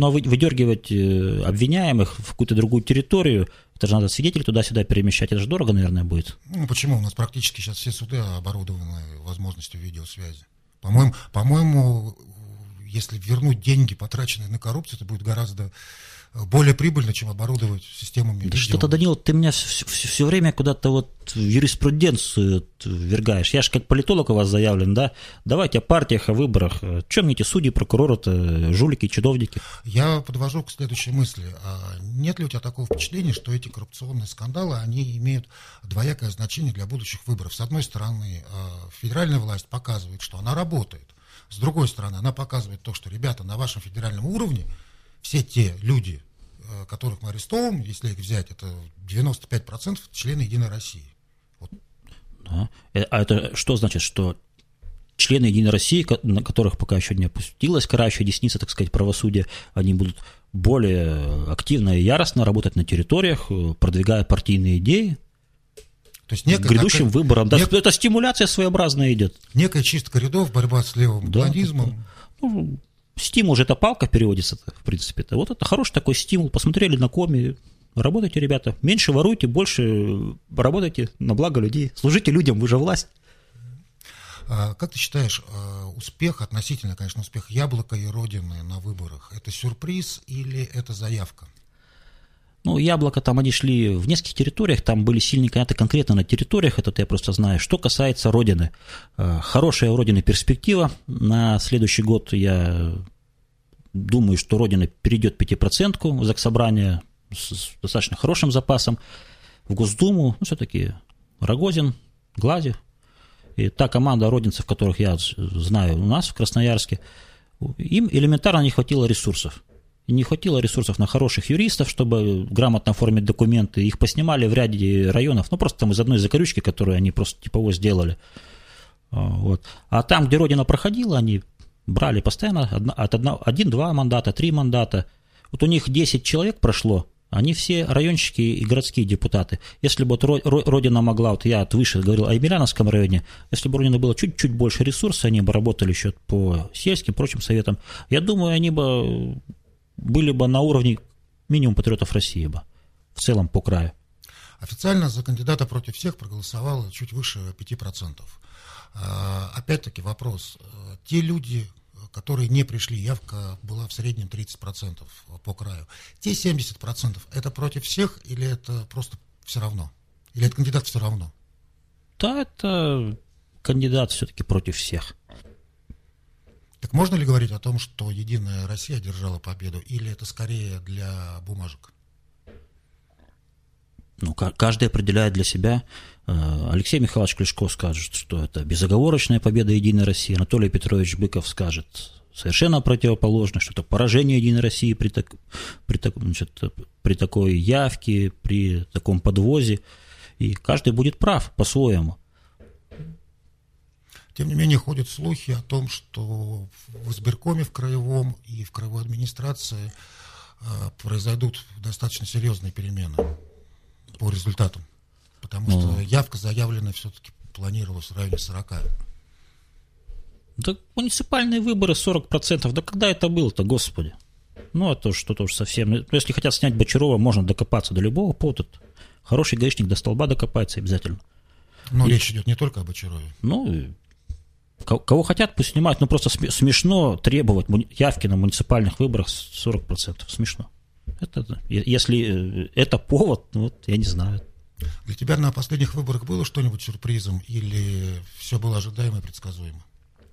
Speaker 3: обвиняемых в какую-то другую территорию. Это же надо свидетелей туда-сюда перемещать. Это же дорого, наверное, будет.
Speaker 2: Ну, почему? У нас практически сейчас все суды оборудованы возможностью видеосвязи. По-моему, если вернуть деньги, потраченные на коррупцию, это будет гораздо более прибыльно, чем оборудовать системами видео.
Speaker 3: Что-то, Данил, ты меня все время куда-то вот в юриспруденцию ввергаешь. Я же как политолог у вас заявлен, да? Давайте о партиях, о выборах. Чем мне эти судьи, прокуроры-то, жулики, чиновники?
Speaker 2: Я подвожу к следующей мысли. Нет ли у тебя такого впечатления, что эти коррупционные скандалы, они имеют двоякое значение для будущих выборов? С одной стороны, федеральная власть показывает, что она работает. С другой стороны, она показывает то, что, ребята, на вашем федеральном уровне все те люди, которых мы арестовываем, если их взять, это 95% члены Единой России. Вот.
Speaker 3: Да. А это что значит, что члены Единой России, на которых пока еще не опустилась карающая десница, так сказать, правосудия, они будут более активно и яростно работать на территориях, продвигая партийные идеи? То есть к грядущим выборам. Да, это стимуляция своеобразная идет.
Speaker 2: Некая чистка рядов, борьба с левым планизмом.
Speaker 3: Стимул же это палка переводится, в принципе-то. Вот это хороший такой стимул. Посмотрели на коми. Работайте, ребята. Меньше воруйте, больше работайте на благо людей. Служите людям, вы же власть.
Speaker 2: Как ты считаешь, успех, относительно, конечно, успех Яблока и Родины на выборах, это сюрприз или это заявка?
Speaker 3: Ну, Яблоко там они шли в нескольких территориях, там были сильные кандидаты конкретно на территориях, это я просто знаю. Что касается Родины, хорошая у Родины перспектива. На следующий год я думаю, что Родина перейдет 5% в Заксобрание с достаточно хорошим запасом. В Госдуму, все-таки Рогозин, Гладев и та команда родинцев, которых я знаю у нас в Красноярске, им элементарно не хватило ресурсов. И не хватило ресурсов на хороших юристов, чтобы грамотно оформить документы. Их поснимали в ряде районов, просто там из одной закорючки, которую они просто типово сделали. Вот. А там, где Родина проходила, они брали постоянно 1-2 мандата, 3 мандата. Вот у них 10 человек прошло, они все районщики и городские депутаты. Если бы Родина могла, я выше говорил о Емельяновском районе, если бы Родина было чуть-чуть больше ресурсов, они бы работали еще по сельским, прочим советам, я думаю, они бы были бы на уровне минимум патриотов России бы, в целом по краю.
Speaker 2: Официально за кандидата против всех проголосовало чуть выше 5%. Опять-таки вопрос. Те люди, которые не пришли, явка была в среднем 30% по краю. Те 70% это против всех или это просто все равно? Или это кандидат все равно?
Speaker 3: Да, это кандидат все-таки против всех.
Speaker 2: Так можно ли говорить о том, что Единая Россия одержала победу, или это скорее для бумажек?
Speaker 3: Ну, каждый определяет для себя. Алексей Михайлович Клешко скажет, что это безоговорочная победа Единой России. Анатолий Петрович Быков скажет совершенно противоположно, что это поражение Единой России при такой явке, при таком подвозе. И каждый будет прав по-своему.
Speaker 2: Тем не менее, ходят слухи о том, что в избиркоме в краевом и в краевой администрации произойдут достаточно серьезные перемены по результатам. Потому что явка заявленная все-таки планировалась в районе 40%.
Speaker 3: Да муниципальные выборы 40%. Да когда это было-то, господи? Ну, это что-то уж совсем... Если хотят снять Бочарова, можно докопаться до любого повода. Хороший гаишник до столба докопается обязательно.
Speaker 2: Но речь идет не только о Бочарове.
Speaker 3: Ну, кого хотят, пусть снимают. Но просто смешно требовать явки на муниципальных выборах 40%. Смешно. Если это повод, вот я не знаю.
Speaker 2: Для тебя на последних выборах было что-нибудь сюрпризом или все было ожидаемо и предсказуемо?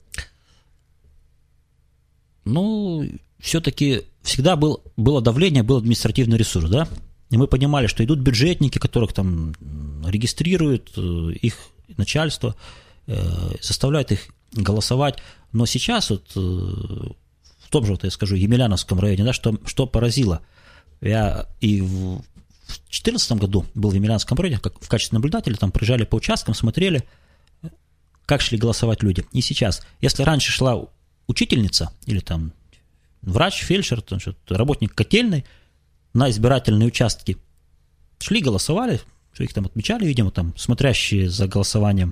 Speaker 3: Ну, все-таки всегда было давление, был административный ресурс, да? И мы понимали, что идут бюджетники, которых там регистрируют, их начальство, заставляют их голосовать. Но сейчас вот в в том же, вот я скажу, Емельяновском районе, да, что поразило. Я и в 2014 году был в Емельяновском районе, как в качестве наблюдателя, там проезжали по участкам, смотрели, как шли голосовать люди. И сейчас, если раньше шла учительница или там врач, фельдшер, там, работник котельной на избирательные участки, шли, голосовали, их там отмечали, видимо, там смотрящие за голосованием,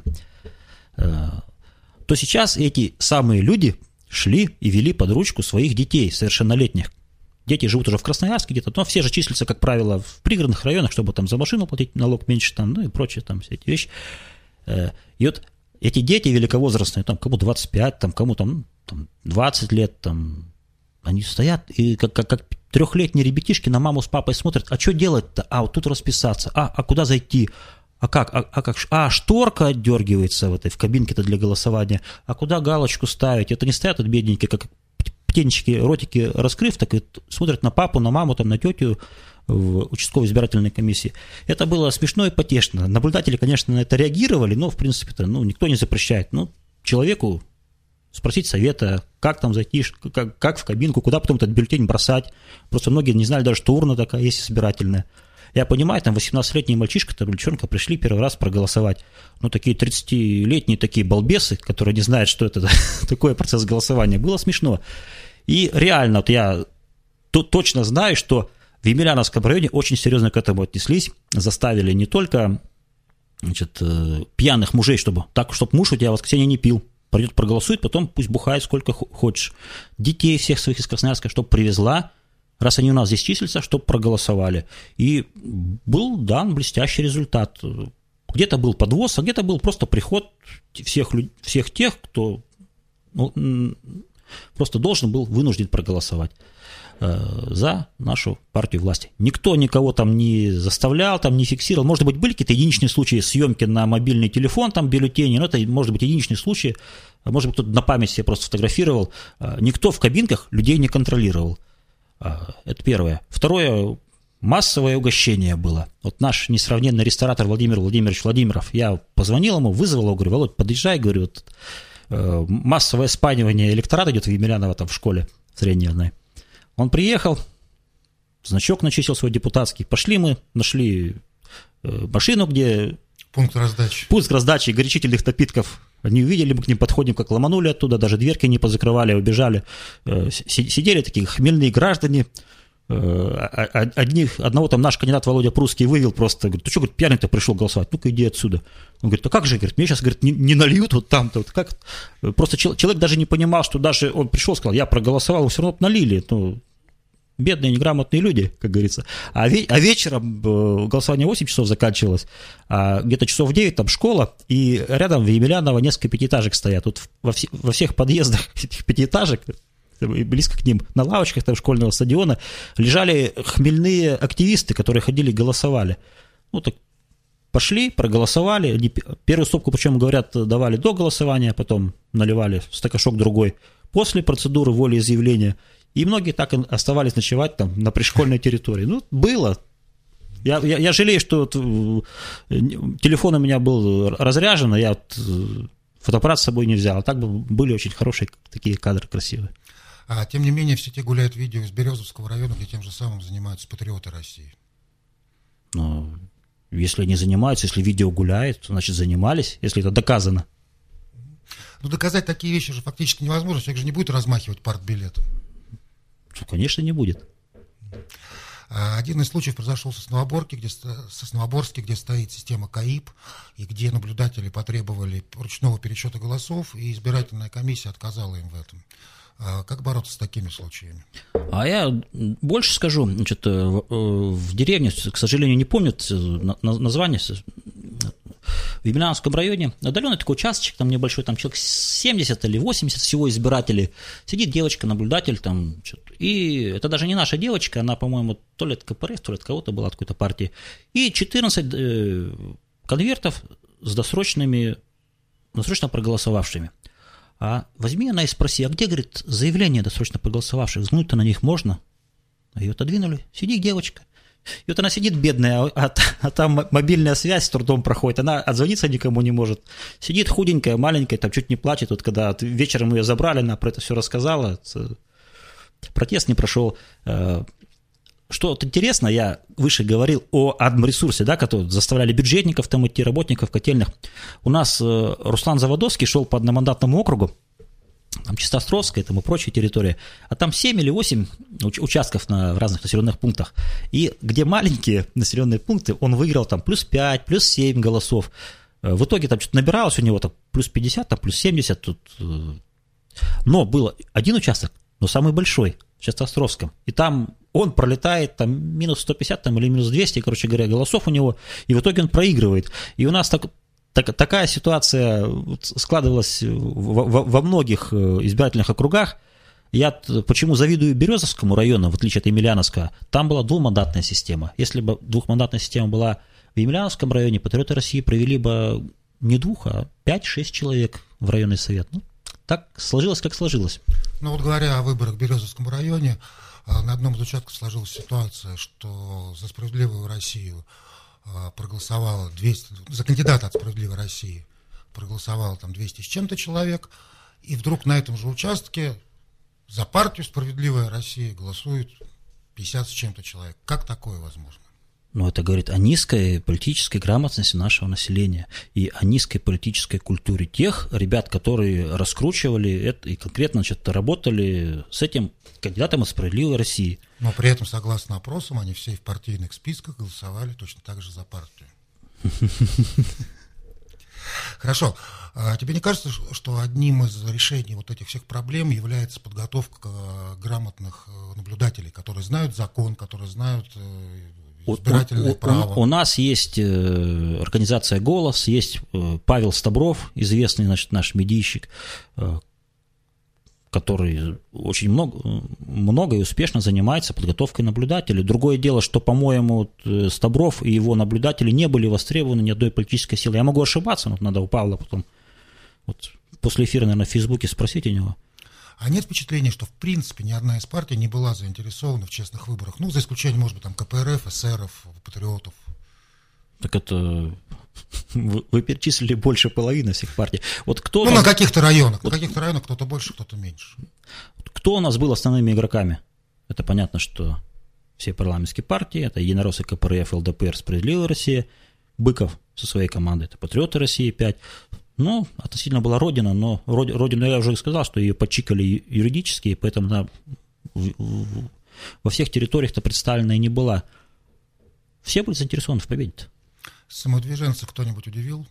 Speaker 3: то сейчас эти самые люди шли и вели под ручку своих детей совершеннолетних. Дети живут уже в Красноярске где-то, но все же числятся, как правило, в пригородных районах, чтобы там за машину платить налог меньше, там, ну и прочие там все эти вещи. И вот эти дети великовозрастные, там, кому 25, там, кому там 20 лет, там, они стоят и как трехлетние ребятишки на маму с папой смотрят, а что делать-то? А вот тут расписаться, а куда зайти? А как? Шторка отдергивается в кабинке-то для голосования, а куда галочку ставить? Это не стоят тут бедненькие, как птенчики, ротики раскрыв, так и смотрят на папу, на маму, там, на тетю в участковой избирательной комиссии. Это было смешно и потешно. Наблюдатели, конечно, на это реагировали, но, в принципе-то, никто не запрещает. Человеку спросить совета, как там зайти, как в кабинку, куда потом этот бюллетень бросать. Просто многие не знали даже, что урна такая есть избирательная. Я понимаю, там 18-летний мальчишка, там девчонка пришли первый раз проголосовать. Такие 30-летние такие балбесы, которые не знают, что это такой процесс голосования. Было смешно. И реально, вот я точно знаю, что в Емельяновском районе очень серьезно к этому отнеслись. Заставили не только пьяных мужей, чтобы муж у тебя в воскресенье не пил. Придет, проголосует, потом пусть бухает сколько хочешь. Детей всех своих из Красноярска, чтобы привезла, раз они у нас здесь числятся, чтобы проголосовали. И был дан блестящий результат. Где-то был подвоз, а где-то был просто приход всех тех, кто просто должен был вынужден проголосовать за нашу партию власти. Никто никого там не заставлял, там не фиксировал. Может быть, были какие-то единичные случаи съемки на мобильный телефон, там бюллетени, но это может быть единичные случаи. Может быть, кто-то на память себе просто фотографировал. Никто в кабинках людей не контролировал. Это первое. Второе, массовое угощение было. Вот наш несравненный ресторатор Владимир Владимирович Владимиров, я позвонил ему, вызвал его, говорю: Володь, подъезжай, говорю, массовое спаивание электората идет в Емельяново там в школе средней. Он приехал, значок начислил свой депутатский. Пошли мы, нашли машину, где...
Speaker 2: Пункт раздачи
Speaker 3: горячительных напитков. Они увидели, мы к ним подходим, как ломанули оттуда, даже дверки не позакрывали, убежали. Сидели такие хмельные граждане. Одного там наш кандидат Володя Прусский вывел просто. Говорит: ты что, говорит, пьяный-то пришел голосовать? Ну-ка иди отсюда. Он говорит: а как же, говорит, мне сейчас, говорит, не нальют вот там-то. Вот как? Просто человек даже не понимал, что даже он пришел, сказал: я проголосовал, все равно налили. Бедные, неграмотные люди, как говорится. А вечером голосование 8 часов заканчивалось, а где-то часов в 9 там школа, и рядом в Емельяново несколько пятиэтажек стоят. Вот во всех подъездах этих пятиэтажек, близко к ним, на лавочках там школьного стадиона, лежали хмельные активисты, которые ходили и голосовали. Так пошли, проголосовали. Они первую стопку, причем, говорят, давали до голосования, потом наливали стакашок другой после процедуры волеизъявления. И многие так и оставались ночевать там на пришкольной территории. Было. Я жалею, что телефон у меня был разряжен, я фотоаппарат с собой не взял. А так бы были очень хорошие такие кадры, красивые.
Speaker 2: А тем не менее, в сети гуляют видео из Березовского района, где тем же самым занимаются патриоты России.
Speaker 3: Если они занимаются, если видео гуляет, значит, занимались, если это доказано.
Speaker 2: Доказать такие вещи же фактически невозможно. Человек же не будет размахивать партбилетом.
Speaker 3: Конечно, не будет.
Speaker 2: Один из случаев произошел в Сосновоборске, где стоит система КАИП, и где наблюдатели потребовали ручного пересчета голосов, и избирательная комиссия отказала им в этом. Как бороться с такими случаями? А
Speaker 3: я больше скажу. В деревне, к сожалению, не помню название, в Емельяновском районе отдаленный такой участочек, там небольшой, там человек 70 или 80 всего избирателей, сидит девочка-наблюдатель там, и это даже не наша девочка, она, по-моему, то ли от КПРФ, то ли от кого-то была, от какой-то партии, и 14 конвертов с досрочно проголосовавшими. А возьми она и спроси: а где, говорит, заявление досрочно проголосовавших, взглянуть-то на них можно? Ее отодвинули: сиди, девочка. И вот она сидит бедная, а там мобильная связь с трудом проходит, она отзвониться никому не может. Сидит худенькая, маленькая, там чуть не плачет. Вот когда вечером ее забрали, она про это все рассказала. протест не прошел. Что вот интересно, я выше говорил о адмресурсе, да, который заставляли бюджетников там идти, работников котельных. У нас Руслан Заводовский шел по одномандатному округу, там Чистоостровская там и прочие территории, а там 7 или 8 участков в разных населенных пунктах. И где маленькие населенные пункты, он выиграл там плюс 5, плюс 7 голосов. В итоге там что-то набиралось у него там плюс 50, там плюс 70. Тут. Но был один участок, но самый большой, в Чистоостровском. И там он пролетает там минус 150 там, или минус 200, короче говоря, голосов у него, и в итоге он проигрывает. И у нас такая ситуация складывалась во многих избирательных округах. Я почему завидую Березовскому району, в отличие от Емельяновского, там была двухмандатная система. Если бы двухмандатная система была в Емельяновском районе, патриоты России провели бы не 2, а 5-6 человек в районный совет. Ну, так сложилось, как сложилось.
Speaker 2: Ну вот говоря о выборах в Березовском районе, на одном из участков сложилась ситуация, что за «Справедливую Россию» проголосовало 200, за кандидата от «Справедливой России» проголосовало там 200 с чем-то человек, и вдруг на этом же участке за партию «Справедливая Россия» голосует 50 с чем-то человек. Как такое возможно?
Speaker 3: Но это говорит о низкой политической грамотности нашего населения и о низкой политической культуре тех ребят, которые раскручивали это и конкретно работали с этим кандидатом от «Справедливой России».
Speaker 2: Но при этом, согласно опросам, они все в партийных списках голосовали точно так же за партию. Хорошо. А тебе не кажется, что одним из решений вот этих всех проблем является подготовка грамотных наблюдателей, которые знают закон, которые знают избирательное право?
Speaker 3: У нас есть организация «Голос», есть Павел Стабров, известный, значит, наш медийщик, который очень много и успешно занимается подготовкой наблюдателей. Другое дело, что, по-моему, Стабров и его наблюдатели не были востребованы ни одной политической силой. Я могу ошибаться, но надо у Павла потом вот после эфира, наверное, в Фейсбуке спросить у него.
Speaker 2: А нет впечатления, что в принципе ни одна из партий не была заинтересована в честных выборах? Ну, за исключением, может быть, там КПРФ, эсеров, патриотов.
Speaker 3: Так это... Вы перечислили больше половины всех партий. Вот кто
Speaker 2: на каких-то районах. На каких-то районах кто-то больше, кто-то меньше.
Speaker 3: Кто у нас был основными игроками? Это понятно, что все парламентские партии. Это Единороссы, КПРФ, ЛДПР, «Справедливая Россия». Быков со своей командой. Это «Патриоты России» 5. Ну, относительно была Родина, но Родину я уже сказал, что ее подчикали юридически, и поэтому она во всех территориях-то представлена и не была. Все были заинтересованы в победе-то.
Speaker 2: Самовыдвиженца кто-нибудь удивил?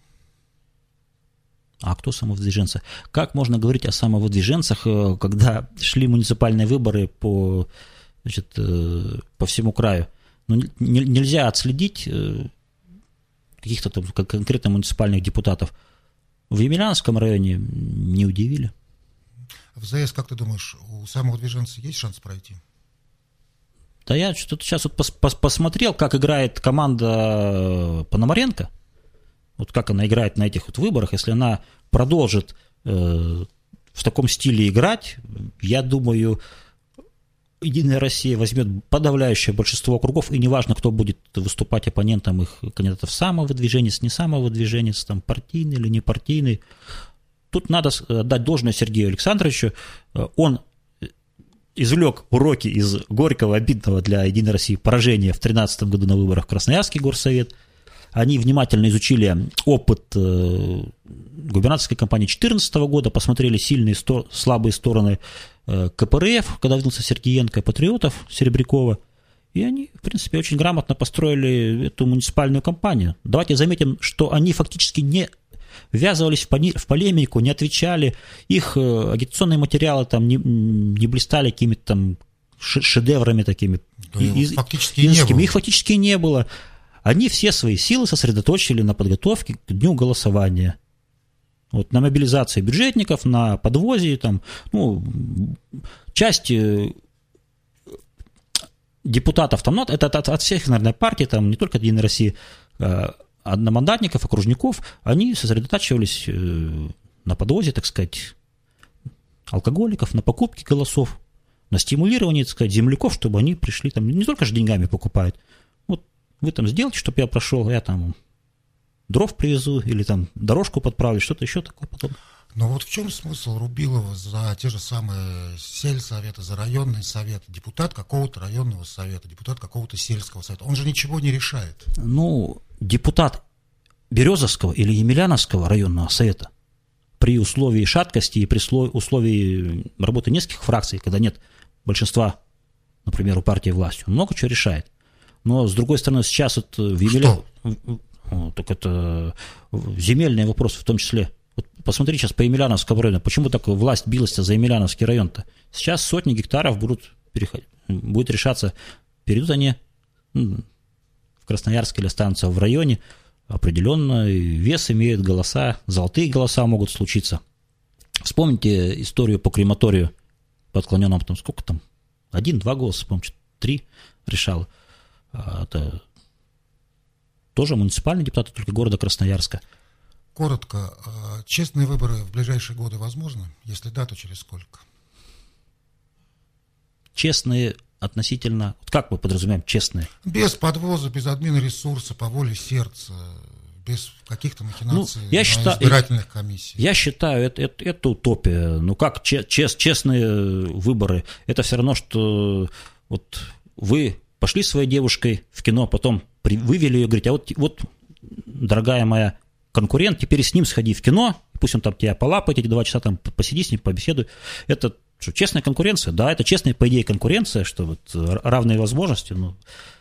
Speaker 3: А кто самовыдвиженцы? Как можно говорить о самовыдвиженцах, когда шли муниципальные выборы по всему краю? Ну, нельзя отследить каких-то там конкретно муниципальных депутатов. В Емельяновском районе не удивили.
Speaker 2: В ЗС, как ты думаешь, у самовыдвиженца есть шанс пройти?
Speaker 3: Да я что-то сейчас вот посмотрел, как играет команда Пономаренко, вот как она играет на этих вот выборах. Если она продолжит в таком стиле играть, я думаю, Единая Россия возьмет подавляющее большинство округов, и неважно, кто будет выступать оппонентом их кандидатов, самовыдвиженец, не самовыдвиженец, там, партийный или не партийный. Тут надо отдать должное Сергею Александровичу. Он извлек уроки из горького, обидного для Единой России поражения в 2013 году на выборах в Красноярский горсовет. Они внимательно изучили опыт губернаторской кампании 2014 года, посмотрели сильные, слабые стороны КПРФ, когда выдвинулся Сергеенко, патриотов Серебрякова, и они, в принципе, очень грамотно построили эту муниципальную кампанию. Давайте заметим, что они фактически не ввязывались в полемику, не отвечали, их агитационные материалы там не блистали какими-то там шедеврами такими. Их фактически не было. Они все свои силы сосредоточили на подготовке к дню голосования. Вот, на мобилизации бюджетников, на подвозе, там, ну, часть депутатов, там, ну, это от всех, наверное, партий, там, не только от Единой России, одномандатников, окружников, они сосредотачивались на подвозе, так сказать, алкоголиков, на покупке голосов, на стимулировании, так сказать, земляков, чтобы они пришли, там, не только же деньгами покупают. Вот вы там сделайте, чтобы я прошел, я там дров привезу или там дорожку подправлю, что-то еще такое потом.
Speaker 2: Но вот в чем смысл Рубилова за те же самые сельсоветы, за районный совет, депутат какого-то районного совета, депутат какого-то сельского совета? Он же ничего не решает.
Speaker 3: Ну, депутат Березовского или Емельяновского районного совета при условии шаткости и при условии работы нескольких фракций, когда нет большинства, например, у партии власти, он много чего решает. Но, с другой стороны, сейчас вот в Емельяновском... Так это земельные вопросы в том числе. Вот посмотри сейчас по Емельяновскому району, почему так власть билась за Емельяновский район-то? Сейчас сотни гектаров будет решаться, перейдут они в Красноярск или останутся в районе, определенно вес имеют голоса, золотые голоса могут случиться. Вспомните историю по крематорию, по отклоненному, там сколько там, 1-2 голоса, по-моему, 3 решал. Это тоже муниципальные депутаты, только города Красноярска.
Speaker 2: Коротко, честные выборы в ближайшие годы возможны? Если да, то через сколько?
Speaker 3: Честные относительно... Как мы подразумеваем честные?
Speaker 2: Без подвоза, без админа ресурса, по воле сердца, без каких-то махинаций избирательных комиссий.
Speaker 3: Я считаю, это утопия. Ну как честные выборы? Это все равно, что вот вы пошли своей девушкой в кино, потом вывели ее, говорите, вот, дорогая моя конкурент, теперь с ним сходи в кино, пусть он там тебя полапает, эти 2 часа там посиди с ним, побеседуй. Это что, честная конкуренция? Да, это честная, по идее, конкуренция, что вот равные возможности, но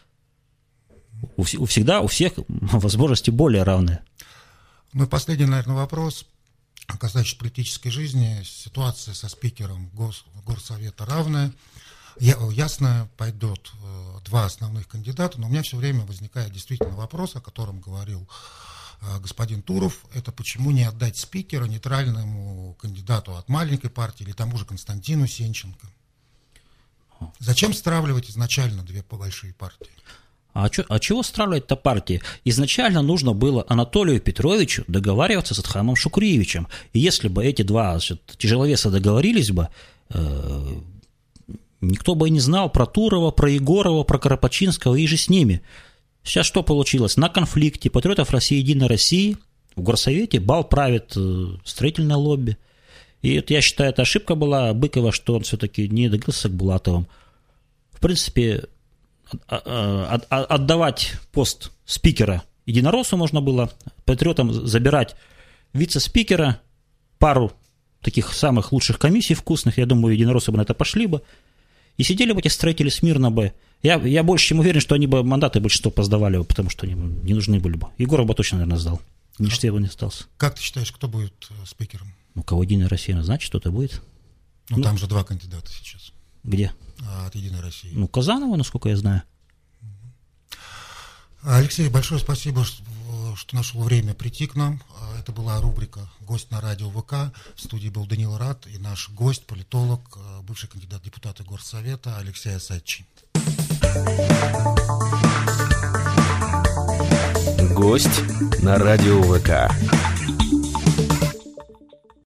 Speaker 3: у всех возможности более равные.
Speaker 2: Ну и последний, наверное, вопрос. Касательно политической жизни, ситуация со спикером Горсовета равная. Ясно, пойдет 2 основных кандидата, но у меня все время возникает действительно вопрос, о котором говорил господин Туров, это почему не отдать спикера нейтральному кандидату от маленькой партии или тому же Константину Сенченко? Зачем стравливать изначально 2 большие партии?
Speaker 3: А чего стравливать-то партии? Изначально нужно было Анатолию Петровичу договариваться с Адхамом Шукуриевичем. И если бы эти 2 тяжеловеса договорились бы, никто бы и не знал про Турова, про Егорова, про Карапачинского и же с ними. Сейчас что получилось? На конфликте Патриотов России, Единой России в горсовете бал правит строительное лобби. И это, я считаю, это ошибка была Быкова, что он все-таки не договорился к Булатовым. В принципе, отдавать пост спикера Единороссу можно было, Патриотам забирать вице-спикера, пару таких самых лучших комиссий вкусных, я думаю, единороссы бы на это пошли бы. И сидели бы эти строители смирно бы. Я больше чем уверен, что они бы мандаты большинство поздавали бы, потому что они не нужны были бы. Егоров бы точно, наверное, сдал. Ничто его не остался.
Speaker 2: Как ты считаешь, кто будет спикером?
Speaker 3: Ну, кого Единая Россия назначит, кто-то будет.
Speaker 2: Ну, там же 2 кандидата сейчас.
Speaker 3: Где?
Speaker 2: От Единой России.
Speaker 3: Ну, Казанова, насколько я знаю.
Speaker 2: Алексей, большое спасибо, что нашел время прийти к нам. Это была рубрика «Гость на радио ВК». В студии был Даниил Рад и наш гость, политолог, бывший кандидат в депутаты Горсовета Алексей Осадчий.
Speaker 1: Гость на радио ВК.